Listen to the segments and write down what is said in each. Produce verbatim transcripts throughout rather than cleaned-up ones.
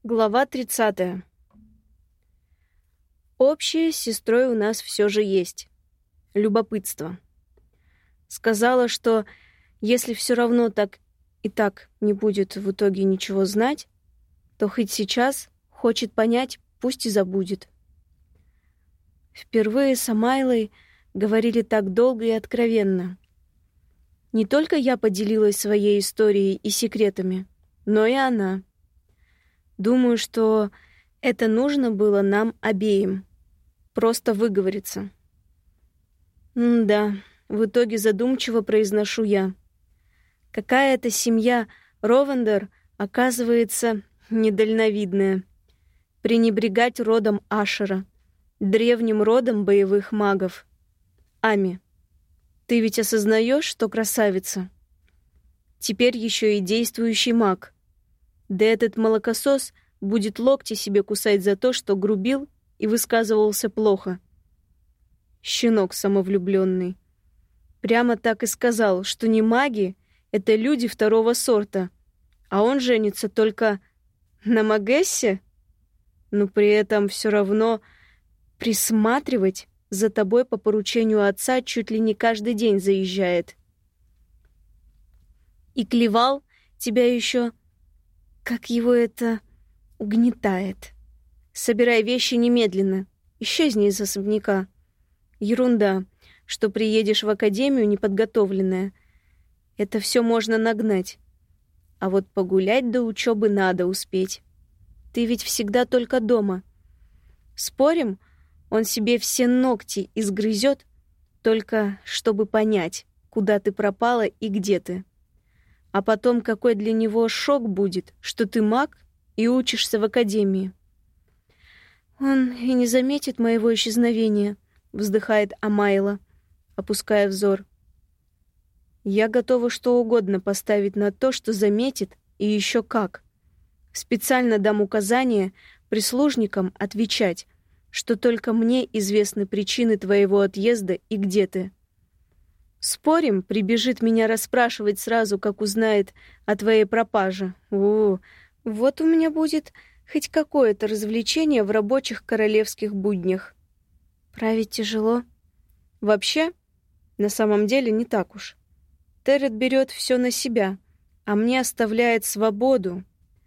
Глава тридцатая. Общее с сестрой у нас все же есть. Любопытство. Сказала, что если все равно так и так не будет в итоге ничего знать, то хоть сейчас хочет понять, пусть и забудет. Впервые с Амайлой говорили так долго и откровенно. Не только я поделилась своей историей и секретами, но и она. Думаю, что это нужно было нам обеим. Просто выговориться. М-да, в итоге задумчиво произношу я. Какая-то семья Ровендер, оказывается, недальновидная. Пренебрегать родом Ашера, древним родом боевых магов. Ами, ты ведь осознаешь, что красавица? Теперь еще и действующий маг. Да этот молокосос будет локти себе кусать за то, что грубил и высказывался плохо. Щенок самовлюбленный. Прямо так и сказал, что не маги — это люди второго сорта, а он женится только на Магессе? Но при этом все равно присматривать за тобой по поручению отца чуть ли не каждый день заезжает. И клевал тебя еще... Как его это угнетает. Собирай вещи немедленно. Исчезни из особняка. Ерунда, что приедешь в академию неподготовленная. Это все можно нагнать. А вот погулять до учебы надо успеть. Ты ведь всегда только дома. Спорим, он себе все ногти изгрызет, только чтобы понять, куда ты пропала и где ты. А потом какой для него шок будет, что ты маг и учишься в академии. Он и не заметит моего исчезновения, вздыхает Амайла, опуская взор. Я готова что угодно поставить на то, что заметит, и еще как. Специально дам указание прислужникам отвечать, что только мне известны причины твоего отъезда и где ты. Спорим, прибежит меня расспрашивать сразу, как узнает о твоей пропаже. О, вот у меня будет хоть какое-то развлечение в рабочих королевских буднях. Править тяжело. Вообще, на самом деле не так уж. Терет берет все на себя, а мне оставляет свободу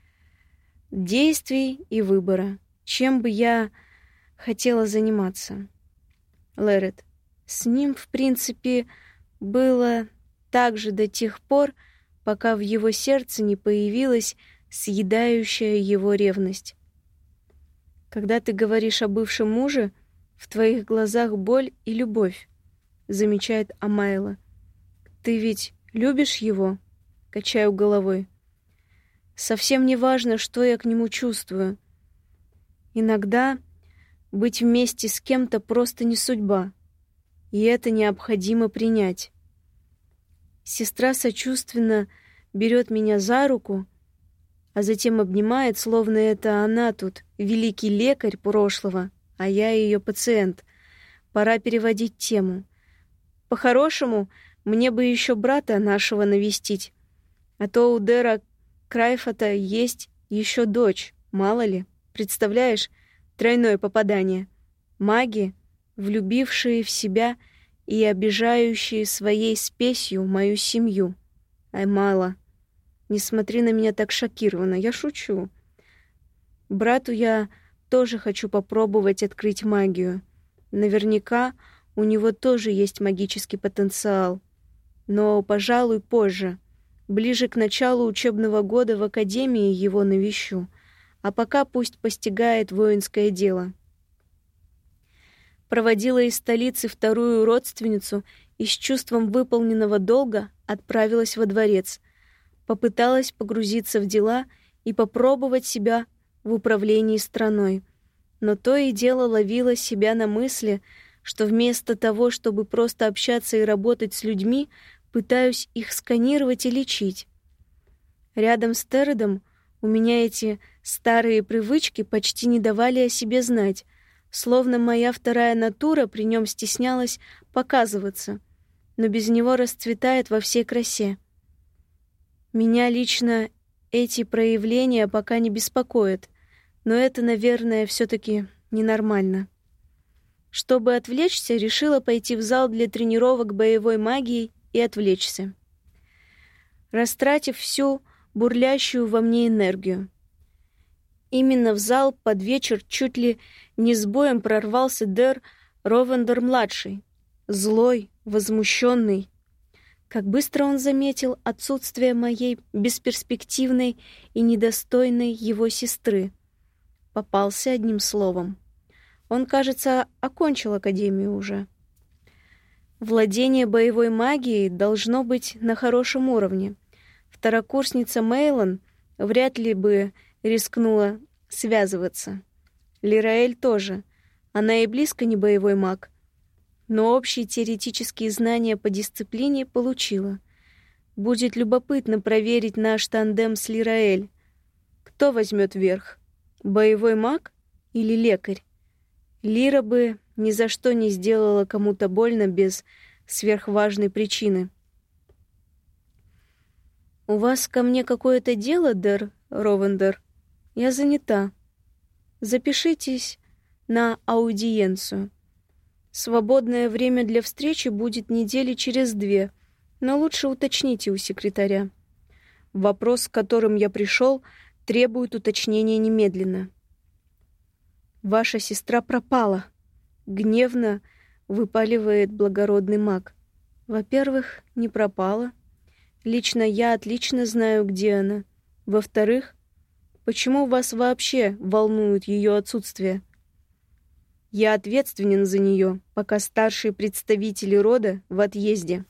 действий и выбора, чем бы я хотела заниматься. Лерет, с ним, в принципе, было так же до тех пор, пока в его сердце не появилась съедающая его ревность. Когда ты говоришь о бывшем муже, в твоих глазах боль и любовь, замечает Амайла. Ты ведь любишь его? Качаю головой. Совсем не важно, что я к нему чувствую. Иногда быть вместе с кем-то просто не судьба. И это необходимо принять. Сестра сочувственно берет меня за руку, а затем обнимает, словно это она тут великий лекарь прошлого, а я ее пациент. Пора переводить тему. По-хорошему, мне бы еще брата нашего навестить, а то у Дэра Крайфата есть еще дочь, мало ли. Представляешь, тройное попадание. Маги, влюбившие в себя и обижающие своей спесью мою семью. Ай, мало. Не смотри на меня так шокированно, я шучу. Брату я тоже хочу попробовать открыть магию. Наверняка у него тоже есть магический потенциал. Но, пожалуй, позже. Ближе к началу учебного года в академии его навещу. А пока пусть постигает воинское дело. Проводила из столицы вторую родственницу и с чувством выполненного долга отправилась во дворец. Попыталась погрузиться в дела и попробовать себя в управлении страной. Но то и дело ловила себя на мысли, что вместо того, чтобы просто общаться и работать с людьми, пытаюсь их сканировать и лечить. Рядом с Тередом у меня эти старые привычки почти не давали о себе знать, словно моя вторая натура при нем стеснялась показываться, но без него расцветает во всей красе. Меня лично эти проявления пока не беспокоят, но это, наверное, все-таки ненормально. Чтобы отвлечься, решила пойти в зал для тренировок боевой магии и отвлечься, растратив всю бурлящую во мне энергию. Именно в зал под вечер чуть ли не с боем прорвался Дэр Ровендер-младший, злой, возмущенный. Как быстро он заметил отсутствие моей бесперспективной и недостойной его сестры. Попался одним словом. Он, кажется, окончил академию уже. Владение боевой магией должно быть на хорошем уровне. Второкурсница Мейлон вряд ли бы рискнула связываться. Лираэль тоже. Она и близко не боевой маг. Но общие теоретические знания по дисциплине получила. Будет любопытно проверить наш тандем с Лираэль. Кто возьмет верх? Боевой маг или лекарь? Лира бы ни за что не сделала кому-то больно без сверхважной причины. «У вас ко мне какое-то дело, Дэр Ровендер? Я занята. Запишитесь на аудиенцию. Свободное время для встречи будет недели через две, но лучше уточните у секретаря. Вопрос, с которым я пришел, требует уточнения немедленно». «Ваша сестра пропала», — гневно выпаливает благородный маг. «Во-первых, не пропала. Лично я отлично знаю, где она. Во-вторых, почему вас вообще волнует ее отсутствие? Я ответственен за нее, пока старшие представители рода в отъезде».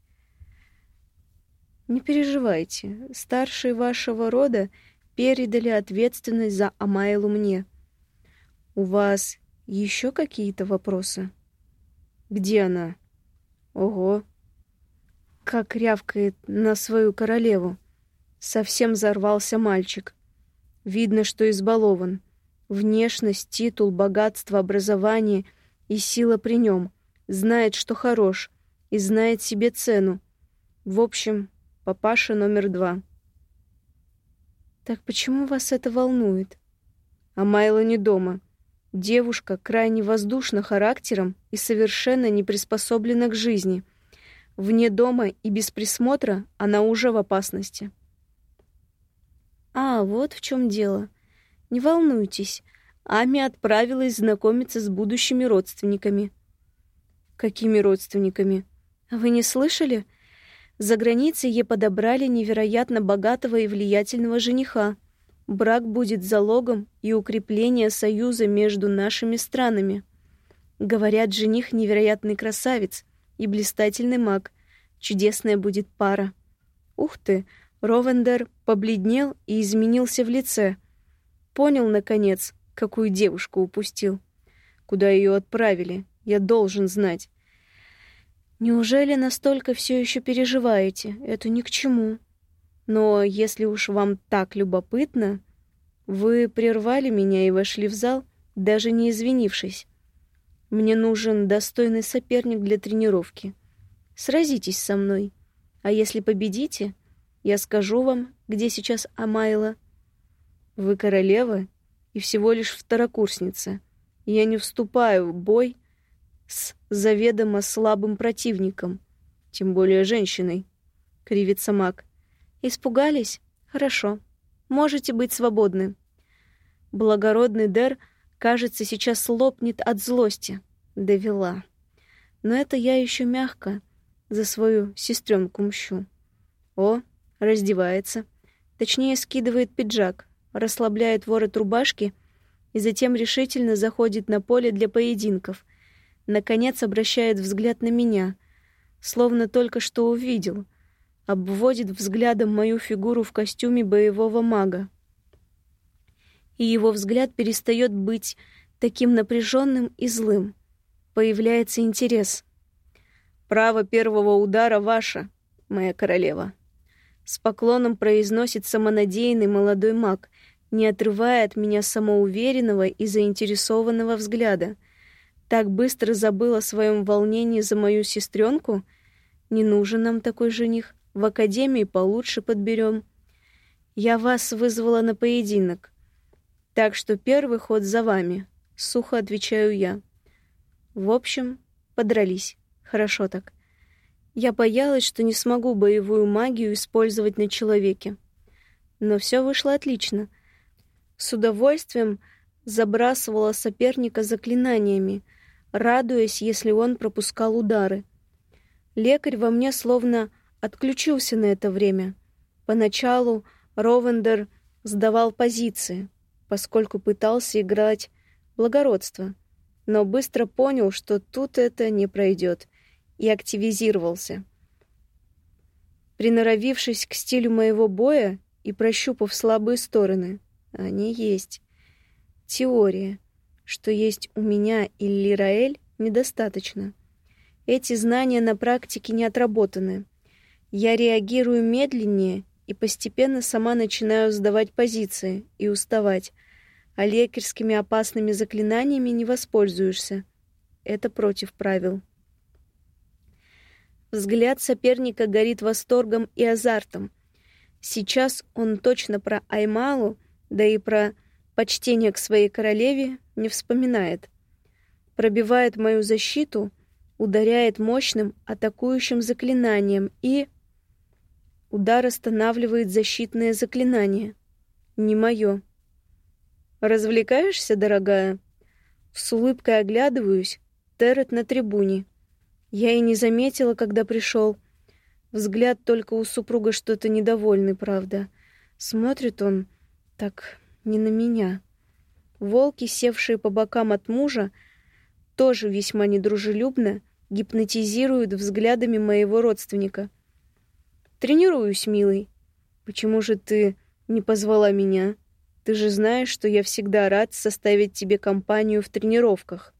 «Не переживайте, старшие вашего рода передали ответственность за Амайлу мне. У вас еще какие-то вопросы?» «Где она?» «Ого! Как рявкает на свою королеву!» Совсем взорвался мальчик. Видно, что избалован. Внешность, титул, богатство, образование и сила при нем. Знает, что хорош, и знает себе цену. В общем, папаша номер два. «Так почему вас это волнует?» «Амайла не дома. Девушка крайне воздушна характером и совершенно не приспособлена к жизни. Вне дома и без присмотра она уже в опасности». «А, вот в чем дело. Не волнуйтесь. Ами отправилась знакомиться с будущими родственниками». «Какими родственниками? Вы не слышали? За границей ей подобрали невероятно богатого и влиятельного жениха. Брак будет залогом и укрепления союза между нашими странами. Говорят, жених невероятный красавец и блистательный маг. Чудесная будет пара». «Ух ты!» Ровендер побледнел и изменился в лице. Понял, наконец, какую девушку упустил. Куда ее отправили? Я должен знать. «Неужели настолько все еще переживаете? Это ни к чему. Но если уж вам так любопытно, вы прервали меня и вошли в зал, даже не извинившись. Мне нужен достойный соперник для тренировки. Сразитесь со мной. А если победите, я скажу вам, где сейчас Амайла. Вы королева и всего лишь второкурсница. Я не вступаю в бой с заведомо слабым противником, тем более женщиной», — кривится маг. «Испугались? Хорошо. Можете быть свободны». Благородный Дэр, кажется, сейчас лопнет от злости. Довела. Но это я еще мягко за свою сестренку мщу. О, раздевается. Точнее, скидывает пиджак, расслабляет ворот рубашки и затем решительно заходит на поле для поединков. Наконец обращает взгляд на меня, словно только что увидел. Обводит взглядом мою фигуру в костюме боевого мага. И его взгляд перестает быть таким напряженным и злым. Появляется интерес. «Право первого удара ваше, моя королева», — с поклоном произносит самонадеянный молодой маг, не отрывая от меня самоуверенного и заинтересованного взгляда. Так быстро забыл о своем волнении за мою сестренку? Не нужен нам такой жених. В академии получше подберем. Я вас вызвала на поединок. Так что первый ход за вами, сухо отвечаю я. В общем, подрались. Хорошо так. Я боялась, что не смогу боевую магию использовать на человеке. Но все вышло отлично. С удовольствием забрасывала соперника заклинаниями, радуясь, если он пропускал удары. Лекарь во мне словно отключился на это время. Поначалу Ровендер сдавал позиции, поскольку пытался играть благородство, но быстро понял, что тут это не пройдет, и активизировался. Приноровившись к стилю моего боя и прощупав слабые стороны, они есть. Теория, что есть у меня и Лираэль, недостаточно. Эти знания на практике не отработаны. Я реагирую медленнее и постепенно сама начинаю сдавать позиции и уставать, а лекарскими опасными заклинаниями не воспользуешься. Это против правил. Взгляд соперника горит восторгом и азартом. Сейчас он точно про Аймалу, да и про почтение к своей королеве не вспоминает. Пробивает мою защиту, ударяет мощным атакующим заклинанием и... Удар останавливает защитное заклинание. Не мое. «Развлекаешься, дорогая?» С улыбкой оглядываюсь. Террет на трибуне. Я и не заметила, когда пришел. Взгляд только у супруга что-то недовольный, правда. Смотрит он так не на меня. Волки, севшие по бокам от мужа, тоже весьма недружелюбно гипнотизируют взглядами моего родственника. «Тренируюсь, милый. Почему же ты не позвала меня? Ты же знаешь, что я всегда рад составить тебе компанию в тренировках».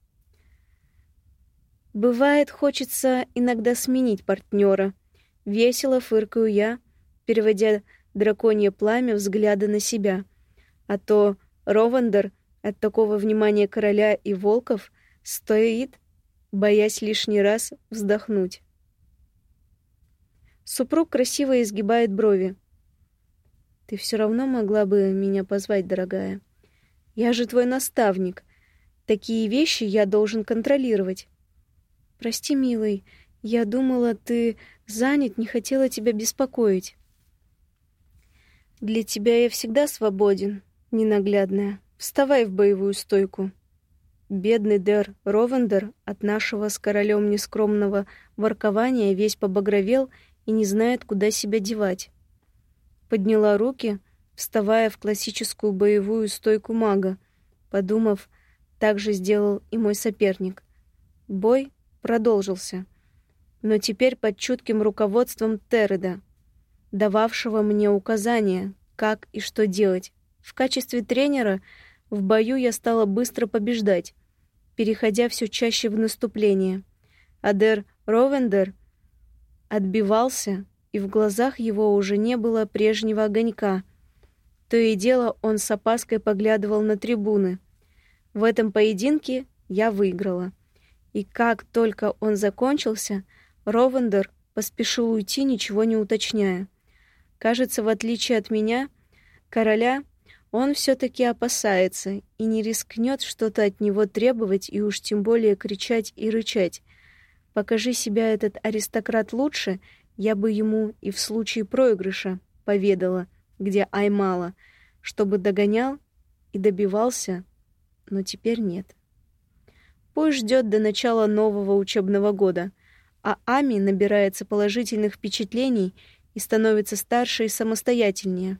Бывает, хочется иногда сменить партнера. Весело фыркаю я, переводя драконье пламя взгляда на себя. А то Ровендер от такого внимания короля и волков стоит, боясь лишний раз вздохнуть. Супруг красиво изгибает брови. «Ты все равно могла бы меня позвать, дорогая. Я же твой наставник. Такие вещи я должен контролировать». «Прости, милый, я думала, ты занят, не хотела тебя беспокоить». «Для тебя я всегда свободен, ненаглядная. Вставай в боевую стойку». Бедный Дер Ровендер от нашего с королем нескромного воркования весь побагровел и не знает, куда себя девать. Подняла руки, вставая в классическую боевую стойку мага, подумав, так же сделал и мой соперник. Бой продолжился, но теперь под чутким руководством Терреда, дававшего мне указания, как и что делать. В качестве тренера в бою я стала быстро побеждать, переходя все чаще в наступление. А Дер Ровендер отбивался, и в глазах его уже не было прежнего огонька. То и дело он с опаской поглядывал на трибуны. В этом поединке я выиграла. И как только он закончился, Ровендер поспешил уйти, ничего не уточняя. Кажется, в отличие от меня, короля, он все-таки опасается и не рискнет что-то от него требовать и уж тем более кричать и рычать. Покажи себя этот аристократ лучше, я бы ему и в случае проигрыша поведала, где Аймала, чтобы догонял и добивался, но теперь нет. Пусть ждет до начала нового учебного года, а Ами набирается положительных впечатлений и становится старше и самостоятельнее.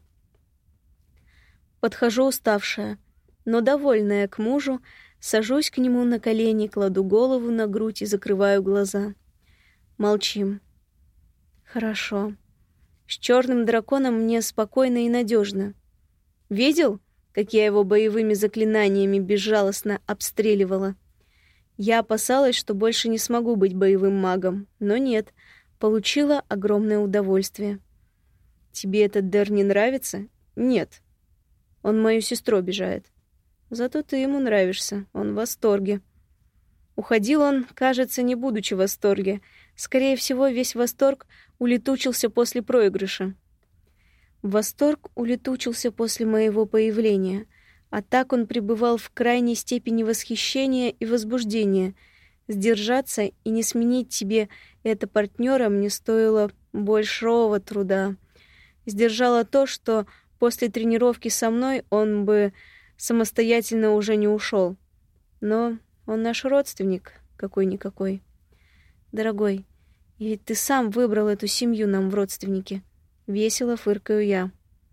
Подхожу уставшая, но довольная к мужу, сажусь к нему на колени, кладу голову на грудь и закрываю глаза. Молчим. Хорошо. С черным драконом мне спокойно и надежно. Видел, как я его боевыми заклинаниями безжалостно обстреливала? Я опасалась, что больше не смогу быть боевым магом, но нет, получила огромное удовольствие. Тебе этот Дер не нравится? Нет. Он мою сестру обижает. Зато ты ему нравишься, он в восторге. Уходил он, кажется, не будучи в восторге. Скорее всего, весь восторг улетучился после проигрыша. Восторг улетучился после моего появления, А так он пребывал в крайней степени восхищения и возбуждения. Сдержаться и не сменить тебе это партнера мне стоило большого труда. Сдержало то, что после тренировки со мной он бы самостоятельно уже не ушел. Но он наш родственник, какой-никакой. Дорогой, и ведь ты сам выбрал эту семью нам в родственники. Весело фыркаю я.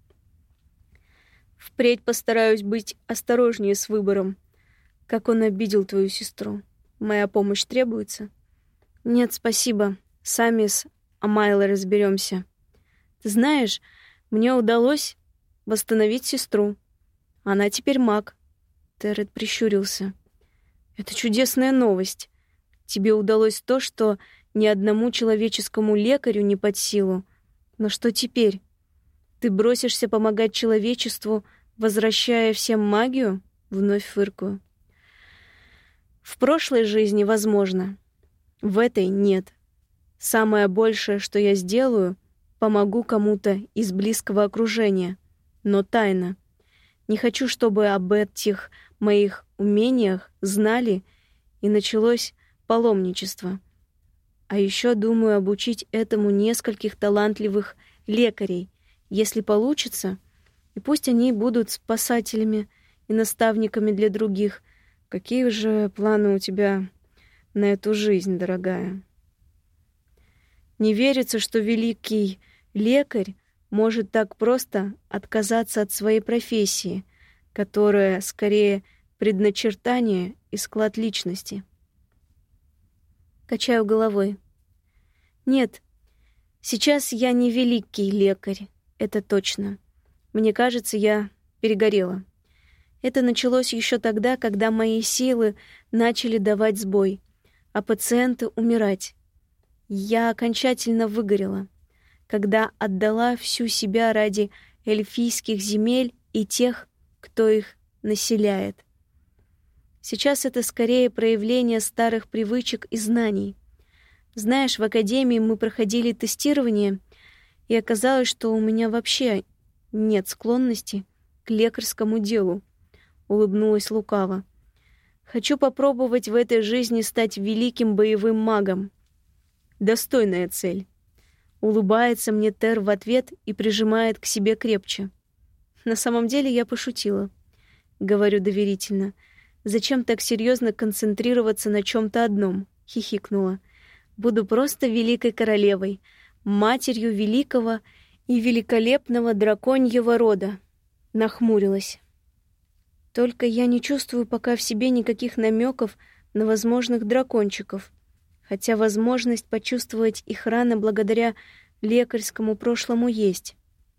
Впредь постараюсь быть осторожнее с выбором. Как он обидел твою сестру. Моя помощь требуется? Нет, спасибо. Сами с Амайлой разберемся. Ты знаешь, мне удалось восстановить сестру. Она теперь маг. Террет прищурился. Это чудесная новость. Тебе удалось то, что ни одному человеческому лекарю не под силу. Но что теперь? Ты бросишься помогать человечеству, возвращая всем магию? Вновь фыркаю. В прошлой жизни возможно. В этой нет. Самое большее, что я сделаю, помогу кому-то из близкого окружения. Но тайно. Не хочу, чтобы об этих моих умениях знали, и началось паломничество. А еще думаю обучить этому нескольких талантливых лекарей, если получится, и пусть они будут спасателями и наставниками для других. Какие же планы у тебя на эту жизнь, дорогая? Не верится, что великий лекарь может так просто отказаться от своей профессии, которая скорее предначертание и склад личности. Качаю головой. Нет, сейчас я не великий лекарь, это точно. Мне кажется, я перегорела. Это началось еще тогда, когда мои силы начали давать сбой, а пациенты умирать. Я окончательно выгорела, когда отдала всю себя ради эльфийских земель и тех, кто их населяет. Сейчас это скорее проявление старых привычек и знаний. Знаешь, в академии мы проходили тестирование, и оказалось, что у меня вообще нет склонности к лекарскому делу. Улыбнулась лукаво. Хочу попробовать в этой жизни стать великим боевым магом. Достойная цель. Улыбается мне Тер в ответ и прижимает к себе крепче. На самом деле я пошутила. Говорю доверительно. Зачем так серьезно концентрироваться на чем-то одном? Хихикнула. Буду просто великой королевой, матерью великого и великолепного драконьего рода. Нахмурилась. Только я не чувствую пока в себе никаких намеков на возможных дракончиков, хотя возможность почувствовать их рано благодаря лекарскому прошлому есть.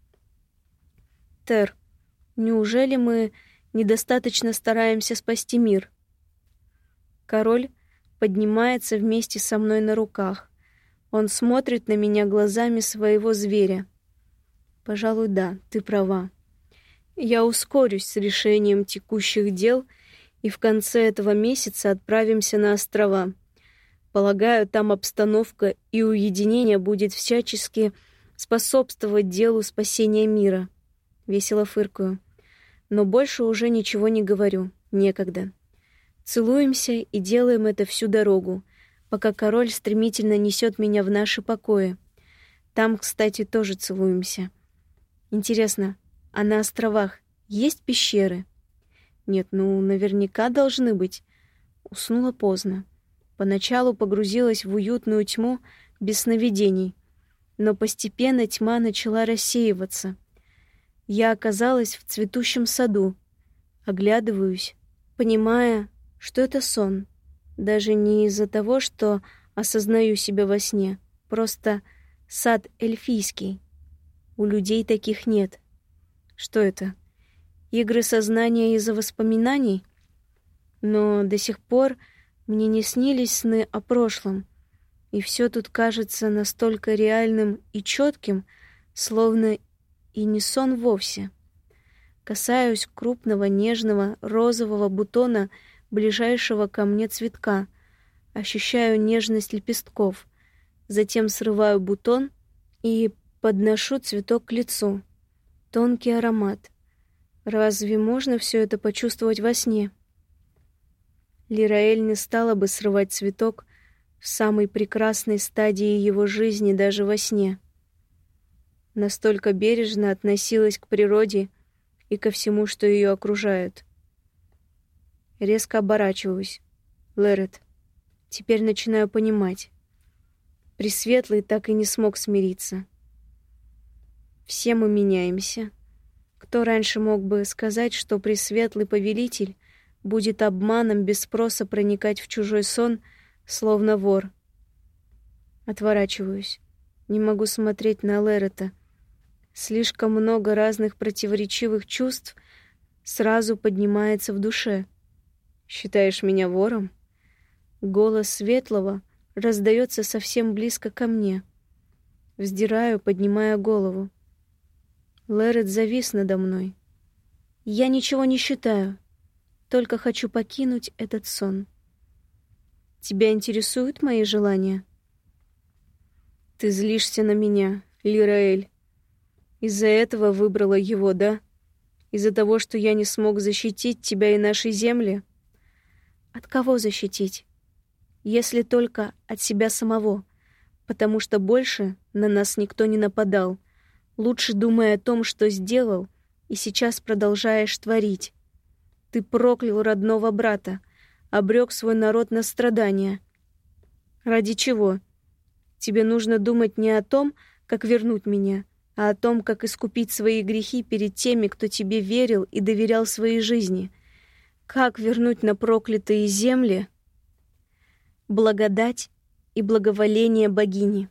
Тер, неужели мы недостаточно стараемся спасти мир? Король поднимается вместе со мной на руках. Он смотрит на меня глазами своего зверя. Пожалуй, да, ты права. Я ускорюсь с решением текущих дел, и в конце этого месяца отправимся на острова. Полагаю, там обстановка и уединение будет всячески способствовать делу спасения мира. Весело фыркаю. Но больше уже ничего не говорю. Некогда. Целуемся и делаем это всю дорогу, пока король стремительно несет меня в наши покои. Там, кстати, тоже целуемся. Интересно, а на островах есть пещеры? Нет, ну, наверняка должны быть. Уснула поздно. Поначалу погрузилась в уютную тьму без сновидений, но постепенно тьма начала рассеиваться. Я оказалась в цветущем саду. Оглядываюсь, понимая, что это сон. Даже не из-за того, что осознаю себя во сне. Просто сад эльфийский. У людей таких нет. Что это? Игры сознания из-за воспоминаний? Но до сих пор мне не снились сны о прошлом. И все тут кажется настолько реальным и четким, словно и не сон вовсе. Касаюсь крупного нежного розового бутона ближайшего ко мне цветка, ощущаю нежность лепестков, затем срываю бутон и подношу цветок к лицу. Тонкий аромат. Разве можно все это почувствовать во сне? Лираэль не стала бы срывать цветок в самой прекрасной стадии его жизни даже во сне. Настолько бережно относилась к природе и ко всему, что ее окружает. Резко оборачиваюсь. Лерет, теперь начинаю понимать. Пресветлый так и не смог смириться. Все мы меняемся. Кто раньше мог бы сказать, что Пресветлый Повелитель будет обманом без спроса проникать в чужой сон, словно вор? Отворачиваюсь. Не могу смотреть на Лерета. Слишком много разных противоречивых чувств сразу поднимается в душе. «Считаешь меня вором?» Голос Светлого раздается совсем близко ко мне. Вздираю, поднимая голову. Лерет завис надо мной. Я ничего не считаю, только хочу покинуть этот сон. Тебя интересуют мои желания? Ты злишься на меня, Лираэль. Из-за этого выбрала его, да? Из-за того, что я не смог защитить тебя и наши земли? От кого защитить? Если только от себя самого, потому что больше на нас никто не нападал. Лучше думай о том, что сделал, и сейчас продолжаешь творить. Ты проклял родного брата, обрек свой народ на страдания. Ради чего? Тебе нужно думать не о том, как вернуть меня, а о том, как искупить свои грехи перед теми, кто тебе верил и доверял своей жизни. Как вернуть на проклятые земли благодать и благоволение богини?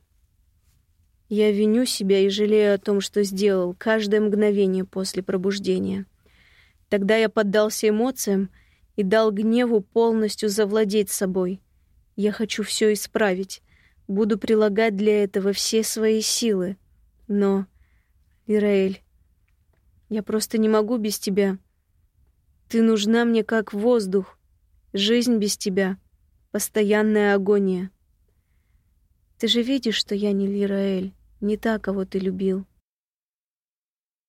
Я виню себя и жалею о том, что сделал, каждое мгновение после пробуждения. Тогда я поддался эмоциям и дал гневу полностью завладеть собой. Я хочу все исправить. Буду прилагать для этого все свои силы. Но, Лираэль, я просто не могу без тебя. Ты нужна мне как воздух. Жизнь без тебя — постоянная агония. Ты же видишь, что я не Лираэль, не та, кого ты любил.